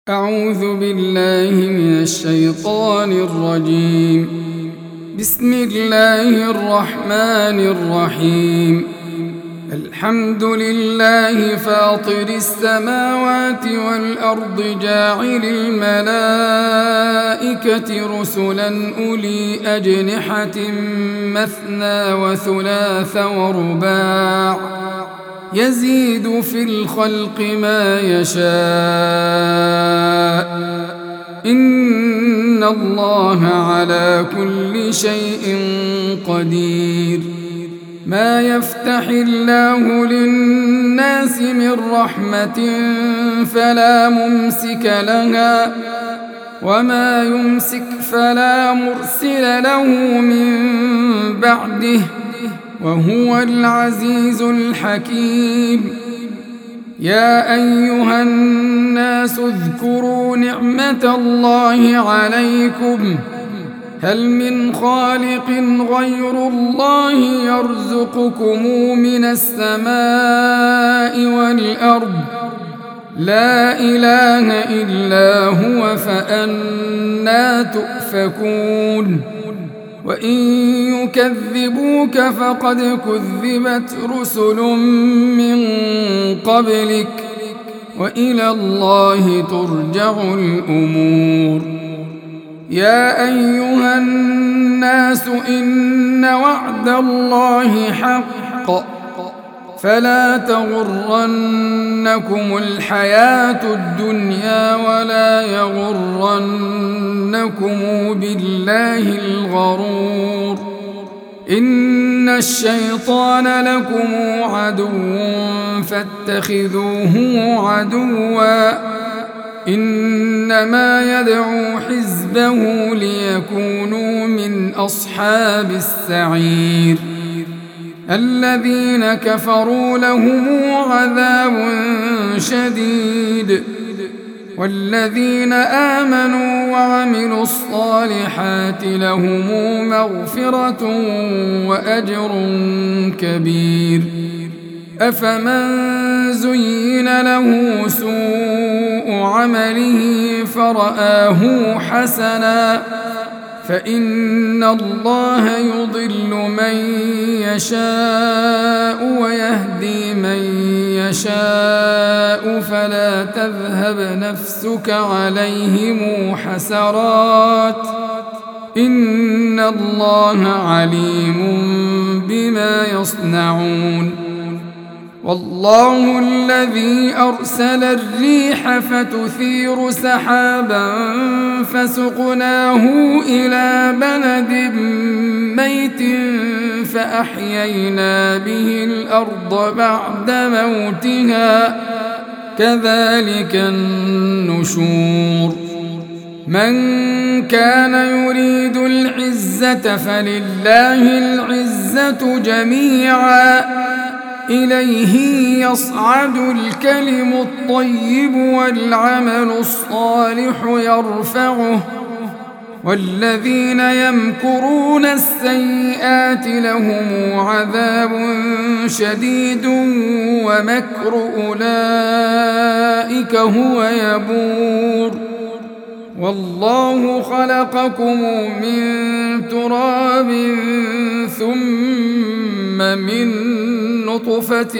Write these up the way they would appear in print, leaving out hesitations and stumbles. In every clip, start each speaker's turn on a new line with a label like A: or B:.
A: أعوذ بالله من الشيطان الرجيم. بسم الله الرحمن الرحيم. الحمد لله فاطر السماوات والأرض جاعل الملائكة رسلا أولي أجنحة مثنى وثلاث ورباع يزيد في الخلق ما يشاء إن الله على كل شيء قدير. ما يفتح الله للناس من رحمة فلا ممسك لها وما يمسك فلا مرسل له من بعده وهو العزيز الحكيم. يا أيها الناس اذكروا نعمة الله عليكم هل من خالق غير الله يرزقكم من السماء والأرض لا إله إلا هو فأنى تؤفكون. وإن يكذبوك فقد كذبت رسل من قبلك وإلى الله ترجع الأمور. يا أيها الناس إن وعد الله حق فلا تغرنكم الحياة الدنيا ولا يغرنكم بالله الغرور. إن الشيطان لكم عدو فاتخذوه عدوا إنما يدعو حزبه ليكونوا من أصحاب السعير. الذين كفروا لهم عذاب شديد والذين آمنوا وعملوا الصالحات لهم مغفرة وأجر كبير. أفمن زين له سوء عمله فرآه حسنا فإن الله يضل من يشاء ويهدي من يشاء فلا تذهب نفسك عليهم حسرات إن الله عليم بما يصنعون. والله الذي أرسل الريح فتثير سحابا فسقناه إلى بلد ميت فأحيينا به الأرض بعد موتها كذلك النشور. من كان يريد العزة فلله العزة جميعا إليه يصعد الكلم الطيب والعمل الصالح يرفعه والذين يمكرون السيئات لهم عذاب شديد ومكر أولئك هو يبور. والله خلقكم من تراب ثم من نطفة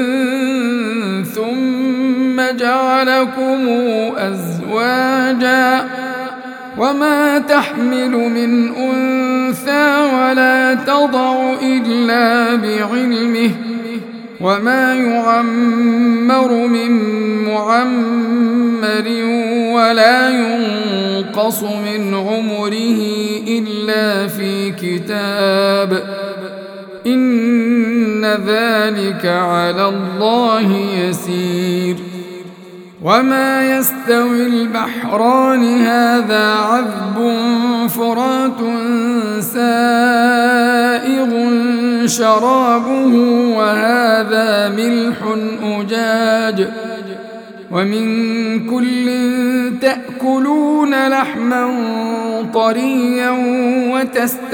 A: ثم جعلكم أزواجا وما تحمل من أنثى ولا تضع إلا بعلمه وما يعمر من معمر ولا ينقص من عمره إلا في كتاب إن ذلك على الله يسير. وما يستوي البحران هذا عذب فرات سائغ شرابه وهذا ملح أجاج ومن كل تأكلون لحما طريا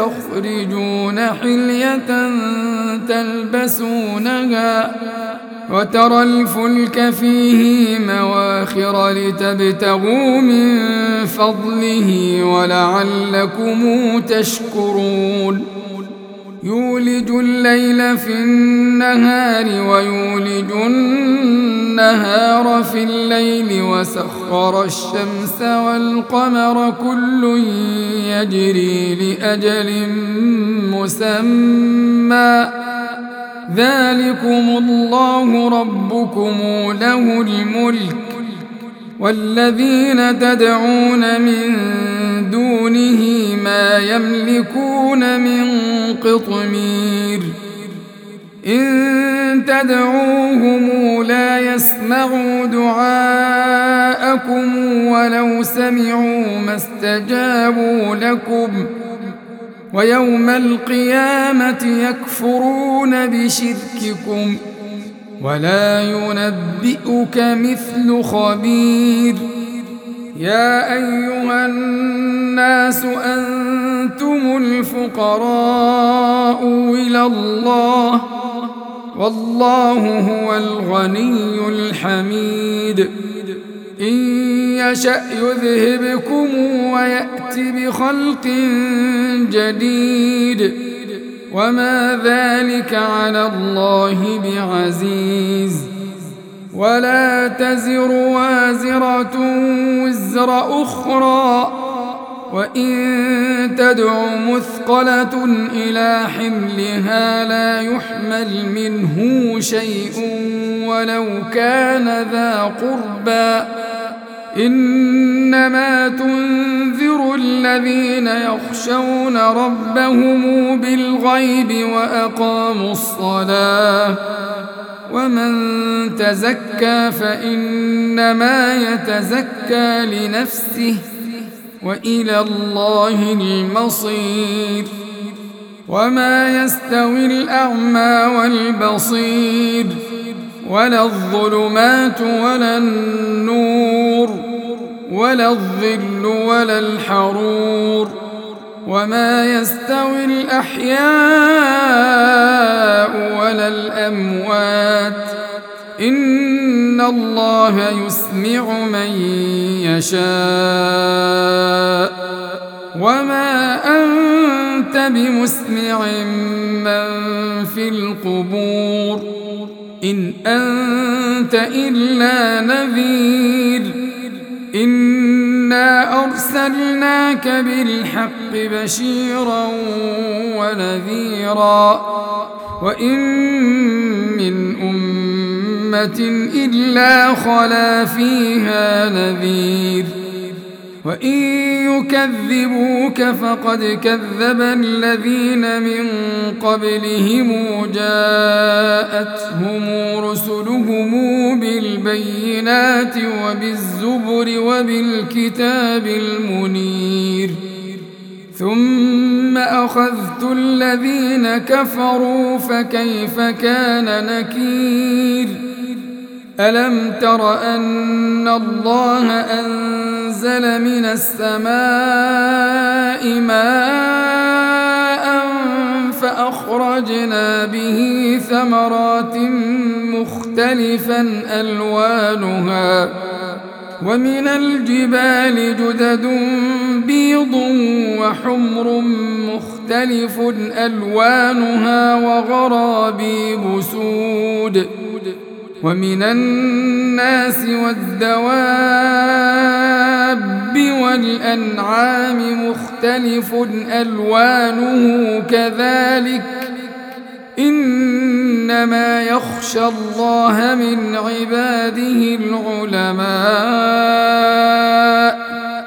A: وتستخرجون حلية تلبسونها وترى الفلك فيه مواخر لتبتغوا من فضله ولعلكم تشكرون يولج الليل في النهار ويولج النهار في الليل وسخر الشمس والقمر كل يجري لأجل مسمى ذلكم الله ربكم له الملك والذين تدعون من دونه ما يملكون من قطمير إن تدعوهم لا يسمعوا دعاءكم ولو سمعوا ما استجابوا لكم ويوم القيامة يكفرون بشرككم ولا ينبئك مثل خبير يا أيها الناس أنتم الفقراء إلى الله والله هو الغني الحميد إن يشأ يذهبكم ويأت بخلق جديد وما ذلك على الله بعزيز ولا تزر وازرة وزر أخرى وإن تدع مثقلة إلى حملها لا يحمل منه شيء ولو كان ذا قربى إنما تنذر الذين يخشون ربهم بالغيب وأقاموا الصلاة ومن تزكى فإنما يتزكى لنفسه وإلى الله المصير وما يستوي الأعمى والبصير ولا الظلمات ولا النور ولا الظل ولا الحرور وما يستوي الأحياء ولا الأموات إن الله يسمع من يشاء وما أنت بمسمع من في القبور إن أنت إلا نذير إنا أرسلناك بالحق بشيرا ونذيرا وإن من أمة إلا خلا فيها نذير وإن يكذبوك فقد كذب الذين من قبلهم جاءتهم رسلهم بالبينات وبالزبر وبالكتاب المنير ثم أخذت الذين كفروا فكيف كان نكير ألم تر أن الله أنزل من السماء ماء فأخرجنا به ثمرات مختلفا ألوانها ومن الجبال جدد بيض وحمر مختلف ألوانها وغرابيب سود ومن الناس والدواب والأنعام مختلف ألوانه كذلك إنما يخشى الله من عباده العلماء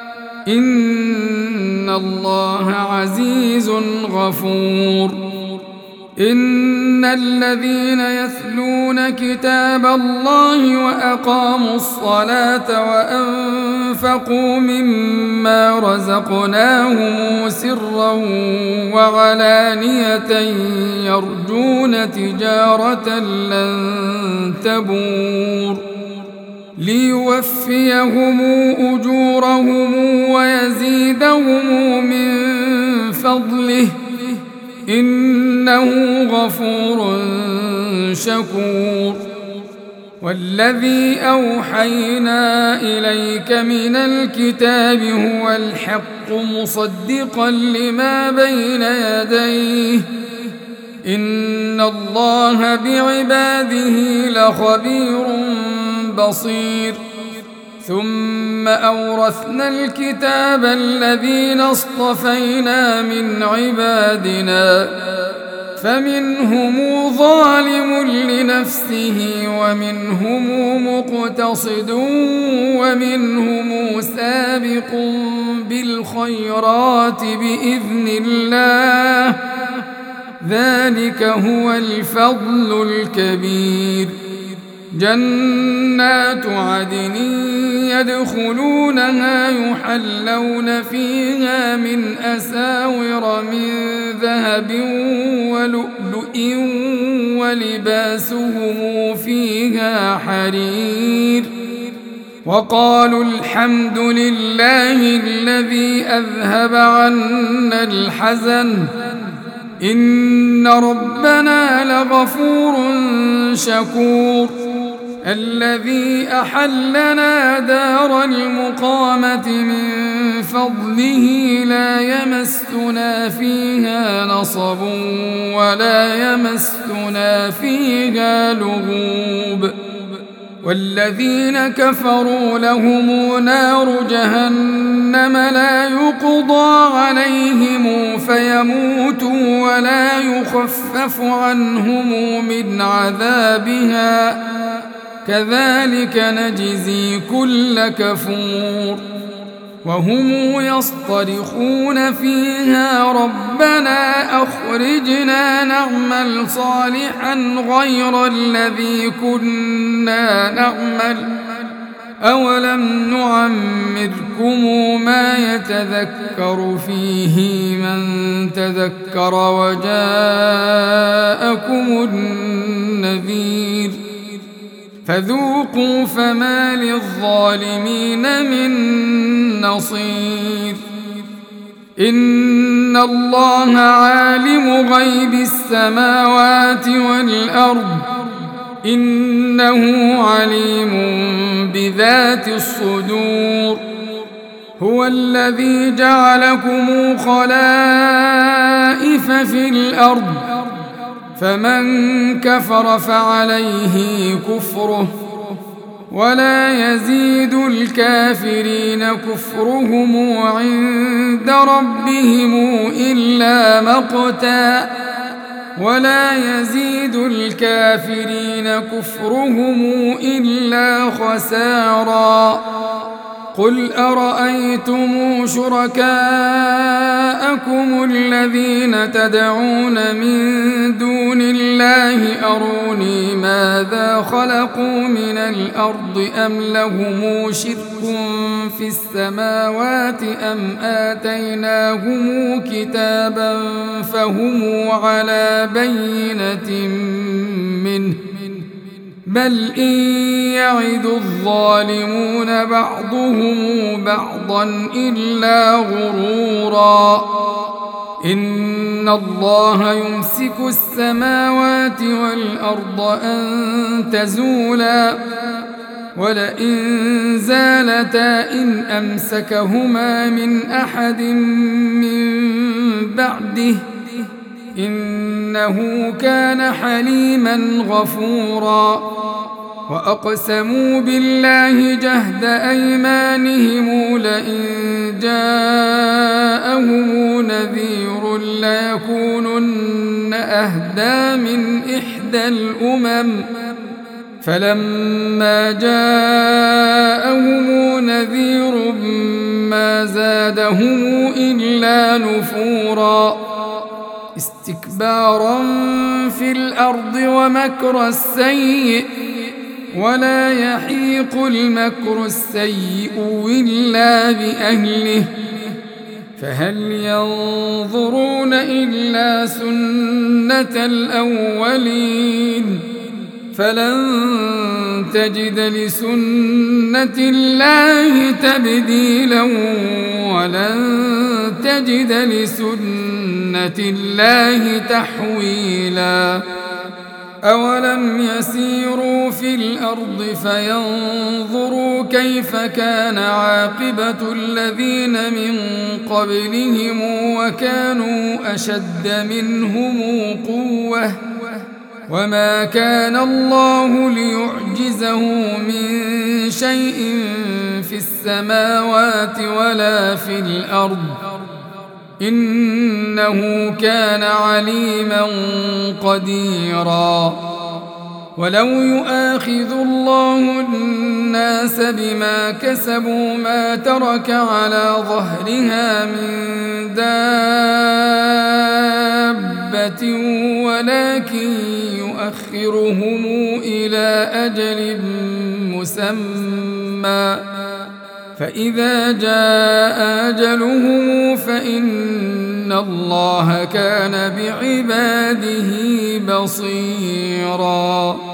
A: إن الله عزيز غفور إن الذين يتلون كتاب الله وأقاموا الصلاة وأنفقوا مما رزقناهم سرا وعلانية يرجون تجارة لن تبور ليوفيهم أجورهم ويزيدهم من فضله إنه غفور شكور والذي أوحينا إليك من الكتاب هو الحق مصدقا لما بين يديه إن الله بعباده لخبير بصير ثم أورثنا الكتاب الذين اصطفينا من عبادنا فمنهم ظالم لنفسه ومنهم مقتصد ومنهم سابق بالخيرات بإذن الله ذلك هو الفضل الكبير جنات عدن يدخلونها يحلون فيها من أساور من ذهب ولؤلؤ ولباسهم فيها حرير وقالوا الحمد لله الذي أذهب عنا الحزن إن ربنا لغفور شكور الذي أحلنا دار المقامة من فضله لا يمسنا فيها نصب ولا يمسنا فيها لغوب والذين كفروا لهم نار جهنم لا يقضى عليهم فيموتوا ولا يخفف عنهم من عذابها كذلك نجزي كل كفور وهم يصطرخون فيها ربنا أخرجنا نعمل صالحا غير الذي كنا نعمل أولم نعمركم ما يتذكر فيه من تذكر وجاءكم النذير فذوقوا فما للظالمين من نصير إن الله عالم غيب السماوات والأرض إنه عليم بذات الصدور هو الذي جعلكم خلائف في الأرض فمن كفر فعليه كفره ولا يزيد الكافرين كفرهم عند ربهم إلا مقتا ولا يزيد الكافرين كفرهم إلا خسارا قل أرأيتم شركاءكم الذين تدعون من دون الله أروني ماذا خلقوا من الأرض أم لهم شرك في السماوات أم آتيناهم كتابا فهم على بينة منه بل إن يعد الظالمون بعضهم بعضا إلا غرورا إن الله يمسك السماوات والأرض أن تزولا ولئن زالتا إن أمسكهما من أحد من بعده إنه كان حليما غفورا وأقسموا بالله جهد أيمانهم لئن جاءهم نذير ليكونن أهدى من إحدى الأمم فلما جاءهم نذير ما زادهم إلا نفورا استكبارا في الأرض ومكر السيء ولا يحيق المكر السيء إلا بأهله فهل ينظرون إلا سنة الأولين فلن تجد لسنة الله تبديلا ولن تجد لسنة الله تحويلا أولم يسيروا في الأرض فينظروا كيف كان عاقبة الذين من قبلهم وكانوا أشد منهم قوة وما كان الله ليعجزه من شيء في السماوات ولا في الأرض إنه كان عليما قديرا. ولو يؤاخذ الله الناس بما كسبوا ما ترك على ظهرها من دابة ولكن يؤخرهم إلى أجل مسمى فإذا جاء أجلهم فإن الله كان بعباده بصيراً.